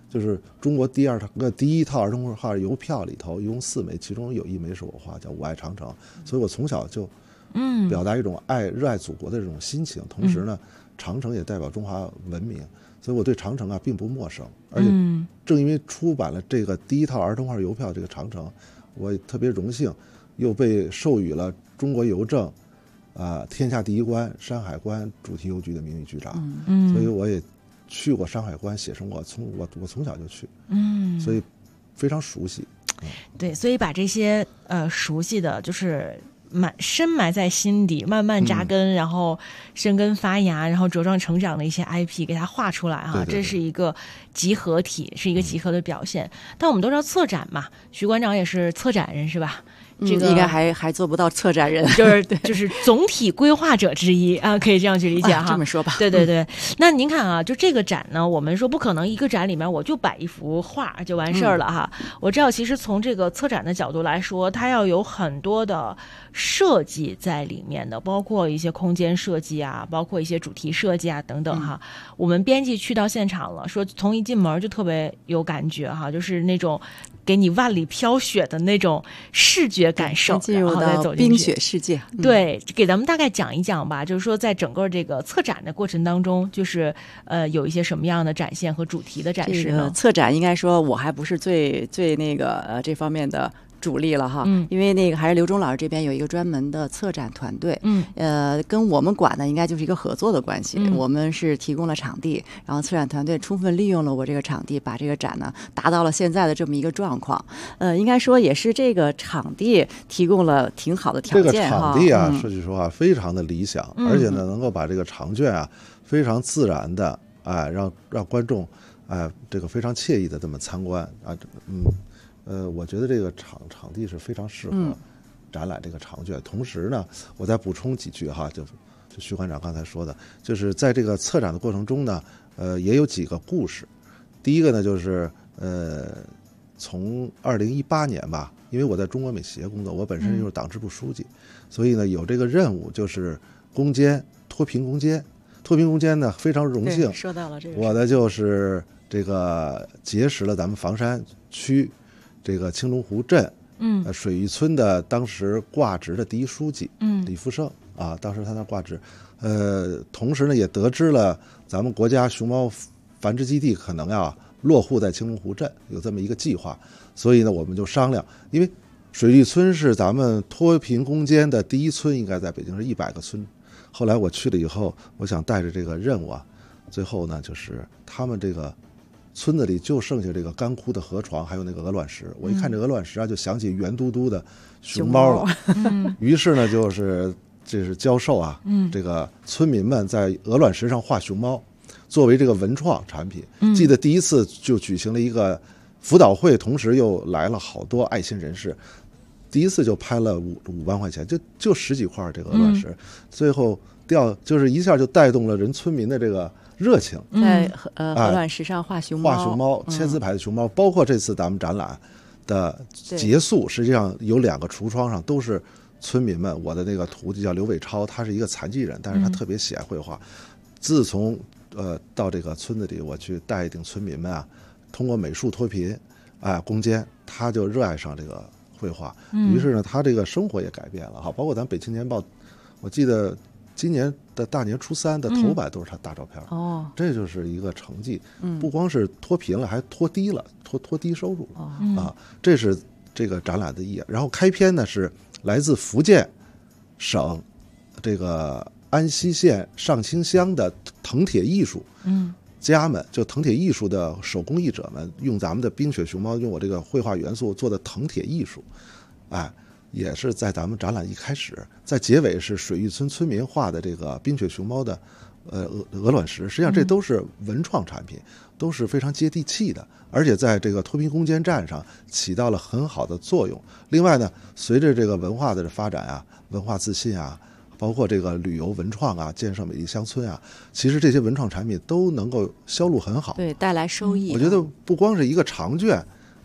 D: 就是中国第一套儿童画邮票里头一共4枚，其中有1枚是我画，叫《我爱长城》。所以我从小就表达一种热爱祖国的这种心情，同时呢，长城也代表中华文明，所以我对长城并不陌生。而且正因为出版了这个第一套儿童画邮票这个长城，我特别荣幸又被授予了中国邮政天下第一关山海关主题邮局的名誉局长，所以我也去过山海关写生过，我从小就去，所以非常熟悉。
B: 对，所以把这些熟悉的就是深埋在心底，慢慢扎根，然后生根发芽，然后茁壮成长的一些 IP 给它画出来哈，这是一个集合体，是一个集合的表现。但我们都知道策展嘛，徐馆长也是策展人是吧？这个
C: 应该还做不到策展人，
B: 就是总体规划者之一啊，可以这样去理解哈。
C: 这么说吧，
B: 对。那您看啊，就这个展呢，我们说不可能一个展里面我就摆一幅画就完事儿了哈。我知道，其实从这个策展的角度来说，它要有很多的设计在里面的，包括一些空间设计啊，包括一些主题设计啊等等哈。我们编辑去到现场了，说从一进门就特别有感觉哈，就是那种给你万里飘雪的那种视觉感受，
C: 进入到冰雪世界。
B: 对，给咱们大概讲一讲吧，就是说在整个这个策展的过程当中，就是有一些什么样的展现和主题的展示呢？
C: 策展应该说我还不是最那个这方面的主力了哈，因为那个还是刘忠老师这边有一个专门的策展团队，跟我们馆呢应该就是一个合作的关系，我们是提供了场地，然后策展团队充分利用了我这个场地，把这个展呢达到了现在的这么一个状况，应该说也是这个场地提供了挺好的条件。
D: 这个场地说句实话非常的理想，而且呢能够把这个长卷非常自然的让观众这个非常惬意的这么参观我觉得这个场地是非常适合展览这个长卷。同时呢，我再补充几句哈，就徐馆长刚才说的，就是在这个策展的过程中呢，也有几个故事。第一个呢，就是从2018年吧，因为我在中国美协工作，我本身就是党支部书记，所以呢有这个任务，就是脱贫攻坚。脱贫攻坚呢非常荣幸，
C: 说到了这个，
D: 我的就是这个结识了咱们房山区这个青龙湖镇水域村的当时挂职的第一书记李福胜当时他那挂职，同时呢也得知了咱们国家熊猫繁殖基地可能落户在青龙湖镇，有这么一个计划，所以呢我们就商量，因为水域村是咱们脱贫攻坚的第一村，应该在北京是100个村。后来我去了以后，我想带着这个任务最后呢就是他们这个村子里就剩下这个干枯的河床，还有那个鹅卵石。我一看这鹅卵石就想起圆嘟嘟的熊猫了。于是呢，这是教授这个村民们在鹅卵石上画熊猫，作为这个文创产品。记得第一次就举行了一个辅导会，同时又来了好多爱心人士。第一次就拍了5万块钱，就10几块这个鹅卵石，最后就是一下就带动了村民的这个热情，
C: 在鹅卵石上画熊猫，
D: 千丝牌的熊猫，包括这次咱们展览的结束，实际上有2个橱窗上都是村民们。我的那个徒弟叫刘伟超，他是一个残疾人，但是他特别喜爱绘画。自从到这个村子里，我去带领村民们通过美术脱贫攻坚，他就热爱上这个绘画，于是呢他这个生活也改变了包括咱北青年报，我记得今年的大年初3的头版都是他大照片这就是一个成绩，不光是脱贫了，还脱低了，脱低收入这是这个展览的意义。然后开篇呢是来自福建省这个安溪县上清乡的藤铁艺术家们，就藤铁艺术的手工艺者们，用咱们的冰雪熊猫，用我这个绘画元素做的藤铁艺术，也是在咱们展览一开始，在结尾是水域村村民画的这个冰雪熊猫的鹅卵石。实际上这都是文创产品，都是非常接地气的，而且在这个脱贫攻坚战上起到了很好的作用。另外呢，随着这个文化的发展文化自信包括这个旅游文创建设美丽乡村其实这些文创产品都能够销路很好，
C: 对，带来收益。
D: 我觉得不光是一个长卷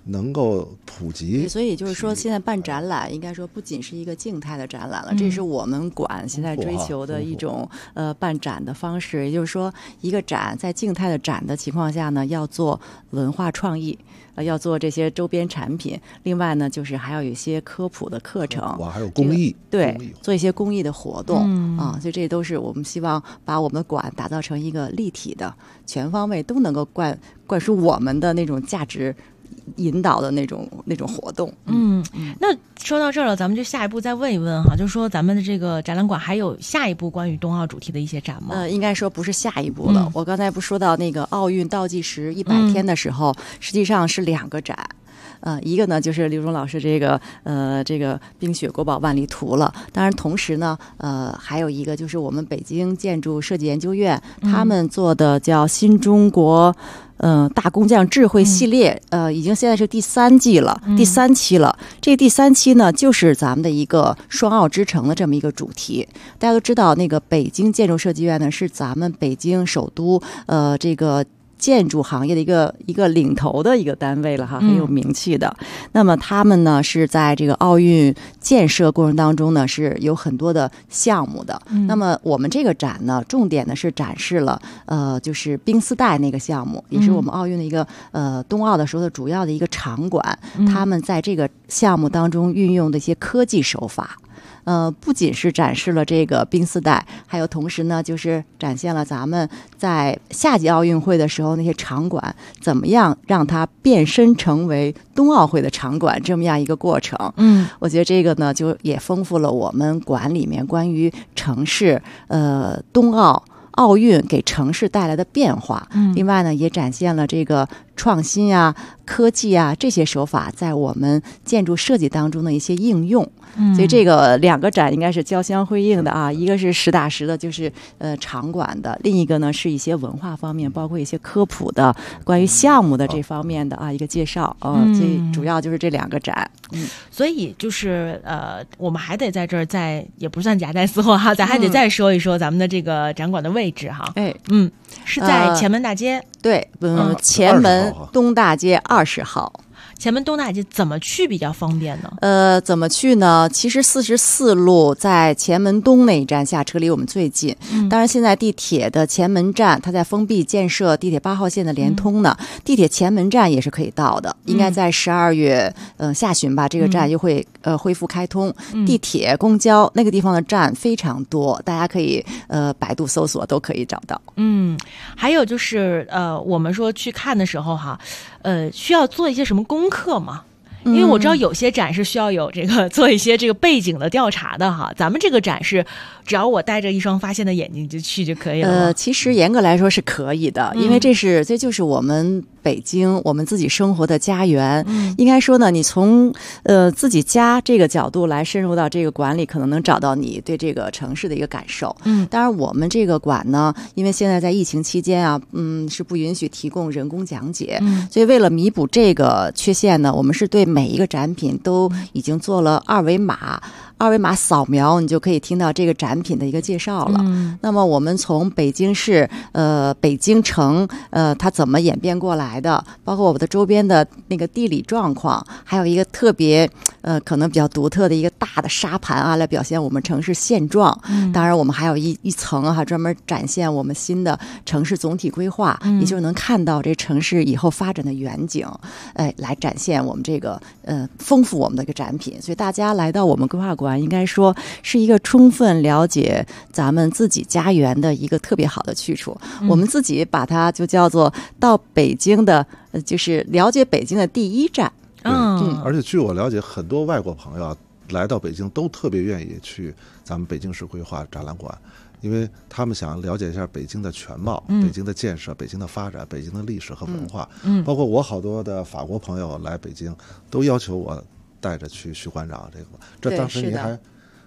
D: 能够普及。
C: 所以就是说，现在办展览应该说不仅是一个静态的展览了，这是我们馆现在追求的一种办展的方式。也就是说，一个展在静态的展的情况下呢，要做文化创意。要做这些周边产品，另外呢，就是还要有一些科普的课程，
D: 还有公益，
C: 对，做一些公益的活动所以这都是我们希望把我们的馆打造成一个立体的、全方位都能够灌输我们的那种价值引导的那种活动。
B: 那说到这儿了，咱们就下一步再问一问哈，就是说咱们的这个展览馆还有下一步关于冬奥主题的一些展吗？
C: 应该说不是下一步了。我刚才不说到那个奥运倒计时100天的时候，实际上是2个展。一个呢就是刘忠老师这个冰雪国宝万里图了，当然同时呢还有一个就是我们北京建筑设计研究院他们做的叫新中国大工匠智慧系列，已经现在是第3季了，第3期了。这个第3期呢，就是咱们的一个双奥之城的这么一个主题。大家都知道，那个北京建筑设计院呢，是咱们北京首都这个建筑行业的一个领头的一个单位了哈，很有名气的。那么他们呢是在这个奥运建设过程当中呢是有很多的项目的。那么我们这个展呢，重点呢是展示了就是冰丝带那个项目，也是我们奥运的一个冬奥的时候的主要的一个场馆。他们在这个项目当中运用的一些科技手法。不仅是展示了这个冰丝带，还有同时呢，就是展现了咱们在夏季奥运会的时候那些场馆怎么样让它变身成为冬奥会的场馆这么样一个过程。我觉得这个呢，就也丰富了我们馆里面关于城市冬奥运给城市带来的变化。另外呢，也展现了这个创新啊、科技啊这些手法在我们建筑设计当中的一些应用。所以这个2个展应该是交相辉映的啊，一个是实打实的，就是场馆的；另一个呢是一些文化方面，包括一些科普的、关于项目的这方面的一个介绍。最主要就是这2个展。
B: 所以就是我们还得在这儿也不算夹带私货哈，咱还得再说一说咱们的这个展馆的位置哈。是在前门大街。
C: 对，前门东大街20号。
B: 前门东大街怎么去比较方便呢？
C: 怎么去呢？其实44路在前门东那一站下车离我们最近。当然，现在地铁的前门站它在封闭建设地铁8号线的联通呢，地铁前门站也是可以到的。应该在12月下旬吧，这个站又会恢复开通。地铁、公交那个地方的站非常多，大家可以百度搜索都可以找到。
B: 还有就是我们说去看的时候哈，需要做一些什么功课吗？因为我知道有些展是需要有这个做一些这个背景的调查的哈，咱们这个展是只要我带着一双发现的眼睛就去就可以了。
C: 其实严格来说是可以的，因为这就是我们北京我们自己生活的家园。应该说呢，你从自己家这个角度来深入到这个馆里，可能能找到你对这个城市的一个感受。当然我们这个馆呢，因为现在在疫情期间啊，是不允许提供人工讲解，所以为了弥补这个缺陷呢，我们是对每一个展品都已经做了二维码扫描，你就可以听到这个展品的一个介绍了。那么我们从北京市北京城它怎么演变过来的，包括我们的周边的那个地理状况，还有一个特别可能比较独特的一个大的沙盘啊，来表现我们城市现状。当然我们还有一层专门展现我们新的城市总体规划，也就是能看到这城市以后发展的远景，来展现我们这个丰富我们的一个展品。所以大家来到我们规划馆，应该说是一个充分了解咱们自己家园的一个特别好的去处。我们自己把它就叫做到北京的就是了解北京的第一站。
D: 而且据我了解，很多外国朋友来到北京都特别愿意去咱们北京市规划展览馆，因为他们想了解一下北京的全貌，北京的建设，北京的发展，北京的历史和文化。包括我好多的法国朋友来北京都要求我带着去徐馆长这当时您还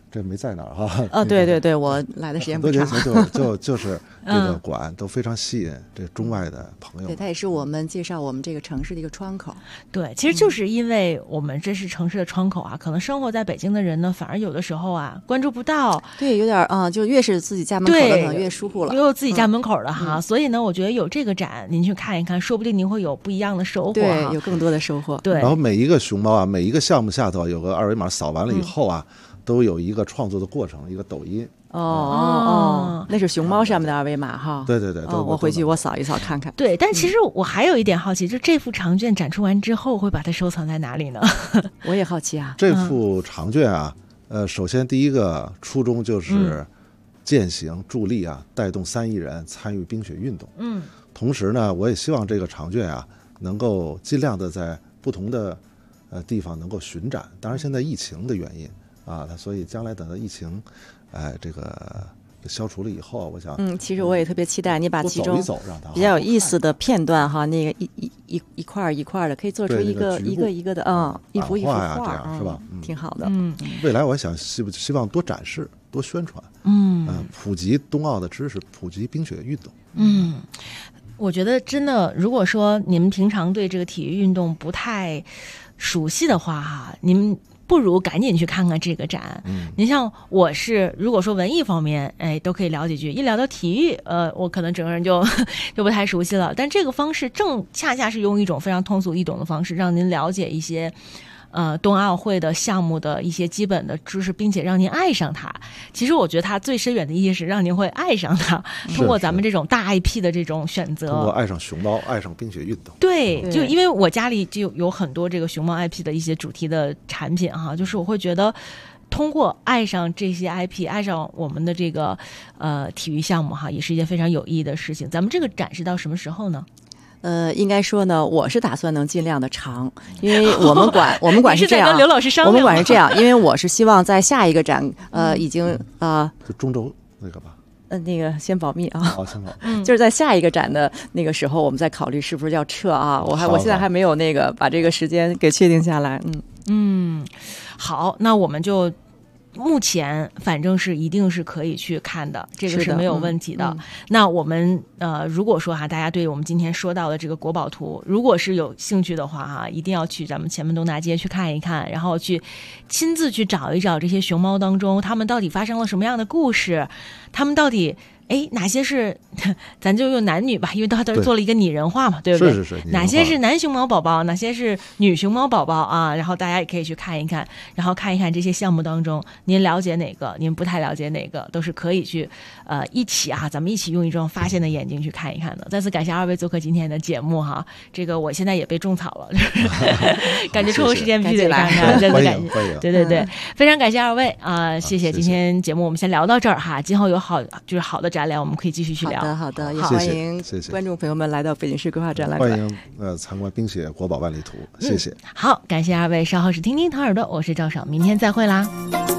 D: 这没在哪儿哈？
C: 对对对，我来的时间不长。
D: 就是这个馆都非常吸引这中外的朋友。
C: 对，它也是我们介绍我们这个城市的一个窗口。
B: 对，其实就是因为我们这是城市的窗口啊，可能生活在北京的人呢，反而有的时候啊关注不到。
C: 对，有点就越是自己家门口的可能越疏忽了。
B: 又有自己家门口的哈，所以呢，我觉得有这个展，您去看一看，说不定您会有不一样的收获。
C: 对，有更多的收获。
B: 对，
D: 然后每一个熊猫啊，每一个项目下头有个二维码，扫完了以后啊，都有一个创作的过程，一个抖音。
C: 那是熊猫上面的二维码哈。
D: 对对对，
C: 我回去我扫一扫看看。
B: 对，但其实我还有一点好奇，就这幅长卷展出完之后，会把它收藏在哪里呢？
C: 我也好奇啊。
D: 这幅长卷啊，首先第一个初衷就是践行助力啊，带动3亿人参与冰雪运动。同时呢，我也希望这个长卷啊，能够尽量的在不同的地方能够巡展。当然，现在疫情的原因啊，所以将来等到疫情这个消除了以后，我想
C: 其实我也特别期待你把其中
D: 走一走，让它
C: 比较有意思的片段哈，那个一块一块的，可以做出一个一个的一幅一幅画，
D: 这样是吧？
C: 挺好的。
D: 未来我想希望多展示、多宣传，普及冬奥的知识，普及冰雪运动。
B: 我觉得真的，如果说你们平常对这个体育运动不太熟悉的话哈，你们不如赶紧去看看这个展。您像我是如果说文艺方面都可以聊几句，一聊到体育我可能整个人就不太熟悉了，但这个方式恰恰是用一种非常通俗易懂的方式让您了解一些冬奥会的项目的一些基本的知识，并且让您爱上它。其实我觉得它最深远的意义是让您会爱上它，通过咱们这种大 IP 的这种选择，
D: 通过爱上熊猫，爱上冰雪运动。
B: 对，就因为我家里就有很多这个熊猫 IP 的一些主题的产品哈，就是我会觉得通过爱上这些 IP， 爱上我们的这个体育项目哈，也是一件非常有意义的事情。咱们这个展示到什么时候呢？
C: 应该说呢，我是打算能尽量的长，因为我们馆是这样，
B: 跟刘老师商量，
C: 我们馆是这样，因为我是希望在下一个展，已经
D: 就中轴那个吧。
C: 那个先保密啊，
D: 好，先保密。
C: 就是在下一个展的那个时候，我们再考虑是不是要撤啊。我现在还没有那个把这个时间给确定下来。
B: 好，那我们就。目前反正是一定是可以去看的，这个是没有问题的。那我们如果说大家对我们今天说到的这个国宝图，如果是有兴趣的话一定要去咱们前门东大街去看一看，然后去亲自去找一找这些熊猫当中，他们到底发生了什么样的故事，他们到底哪些是咱就用男女吧，因为都做了一个拟人化嘛，对不对？
D: 是
B: 哪些是男熊猫宝宝，哪些是女熊猫宝宝啊？然后大家也可以去看一看，然后看一看这些项目当中，您了解哪个，您不太了解哪个，都是可以去一起咱们一起用一种发现的眼睛去看一看的。再次感谢二位做客今天的节目哈，这个我现在也被种草了，感觉抽个时间必须得看看，再次感谢，对，非常感谢二位谢谢。今天节目我们先聊到这儿哈，今后有好的展览我们可以继续去聊。
C: 好的，也欢迎观众朋友们来到北京市规划展览馆，
D: 欢迎参观冰雪国宝万里图，谢谢。
B: 好，感谢二位，稍后是听听疼耳朵，我是赵爽，明天再会啦。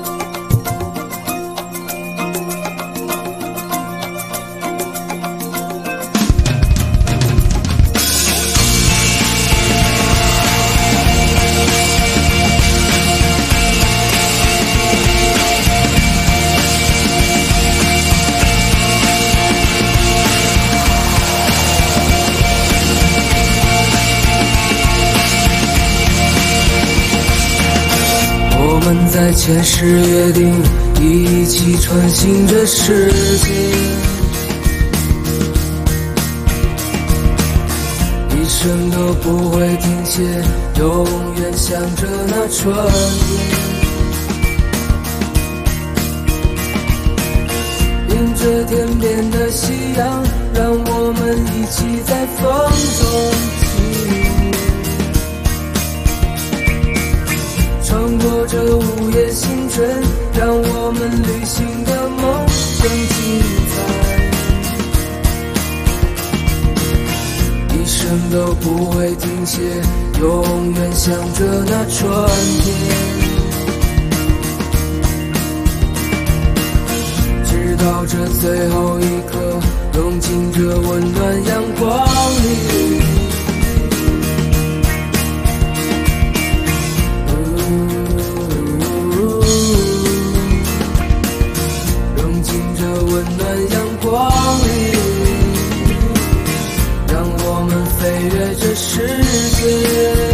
K: 我们在前世约定，一起穿行这世界，一生都不会停歇，永远向着那春天。迎着天边的夕阳，让我们一起在风中起舞，穿过这午夜星辰，让我们旅行的梦更精彩，一生都不会停歇，永远向着那春天，直到这最后一刻，融进这温暖阳光里。 这世界。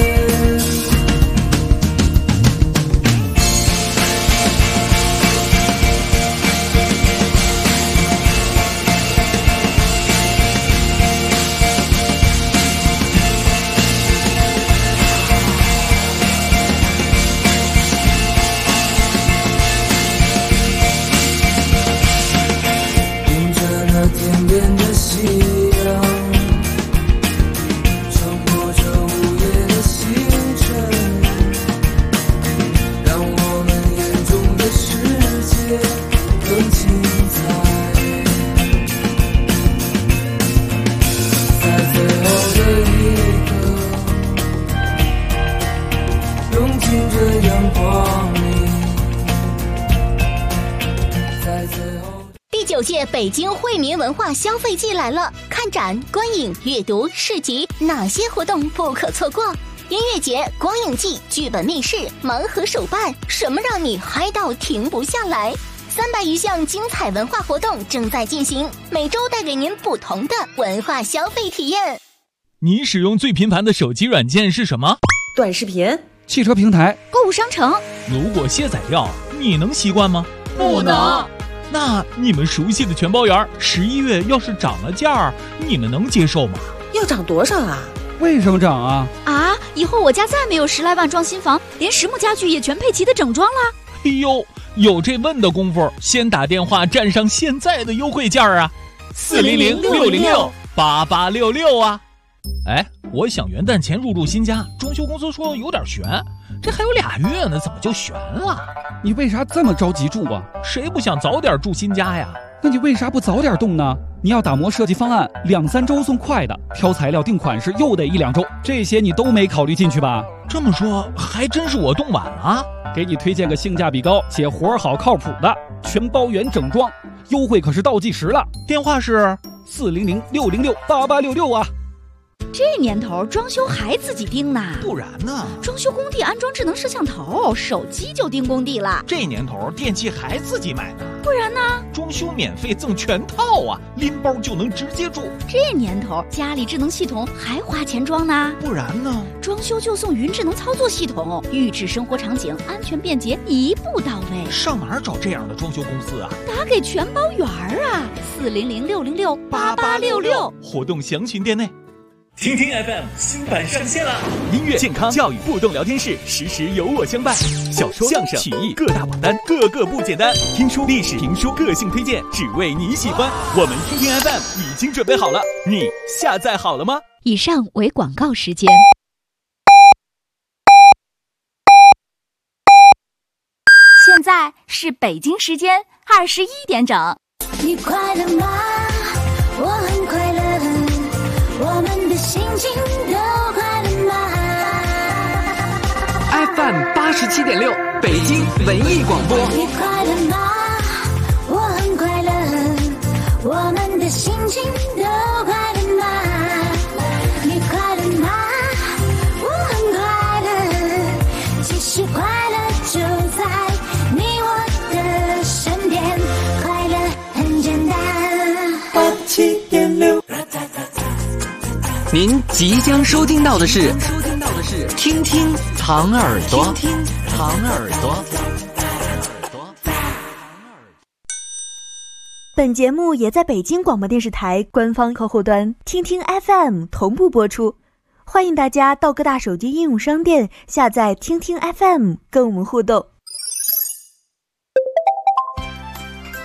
E: 北京惠民文化消费季来了，看展、观影、阅读、市集，哪些活动不可错过？音乐节、光影季、剧本密室、盲盒手办，什么让你嗨到停不下来？300余项精彩文化活动正在进行，每周带给您不同的文化消费体验。
F: 你使用最频繁的手机软件是什么？
L: 短视频、
M: 汽车平台、
E: 购物商城。
F: 如果卸载掉，你能习惯吗？
L: 不能。
F: 那你们熟悉的全包园11月要是涨了价，你们能接受吗？
L: 要涨多少啊？
M: 为什么涨啊？
E: 啊，以后我家再没有10来万装新房，连实木家具也全配齐的整装了。
F: 哎呦，有这问的功夫，先打电话占上现在的优惠价啊！400-606-8866啊！哎，我想元旦前入住新家，装修公司说有点悬，这还有2月呢，怎么就悬了？
M: 你为啥这么着急住啊？
F: 谁不想早点住新家呀？
M: 那你为啥不早点动呢？你要打磨设计方案，2、3周送快的，挑材料定款式又得1、2周，这些你都没考虑进去吧？
F: 这么说，还真是我动晚了。
M: 给你推荐个性价比高且活好靠谱的全包园整装，优惠可是倒计时了。
F: 电话是
M: 400-606-8866啊。
E: 这年头装修还自己盯呢？
F: 不然呢？
E: 装修工地安装智能摄像头，手机就盯工地了。
F: 这年头电器还自己买呢？
E: 不然呢？
F: 装修免费赠全套啊，拎包就能直接住。
E: 这年头家里智能系统还花钱装呢？
F: 不然呢？
E: 装修就送云智能操作系统，预制生活场景，安全便捷，一步到位。
F: 上哪儿找这样的装修公司啊？
E: 打给全包园啊，400-606-8866，
F: 活动详询店内。
N: 听听 FM 新版上线了，音乐、健康、教育、互动聊天室，时时有我相伴。小说、相声、曲艺各大榜单，个个不简单。听书、历史、评书，个性推荐，只为你喜欢。我们听听 FM 已经准备好了，你下载好了吗？
E: 以上为广告时间。现在是北京时间21点整。
O: 你快乐吗？我很快乐。我们的心情都快乐吗
J: ？FM 87.6，北京文艺广播。
O: 你快乐吗？我很快乐。我们的心情都快乐吗？你快乐吗？我很快乐。其实快乐就在你我的身边，快乐很简单。87.6。
J: 您即将收听到的是听听糖耳朵，听听糖耳朵。
P: 本节目也在北京广播电视台官方客户端听听 FM 同步播出，欢迎大家到各大手机应用商店下载听听 FM 跟我们互动。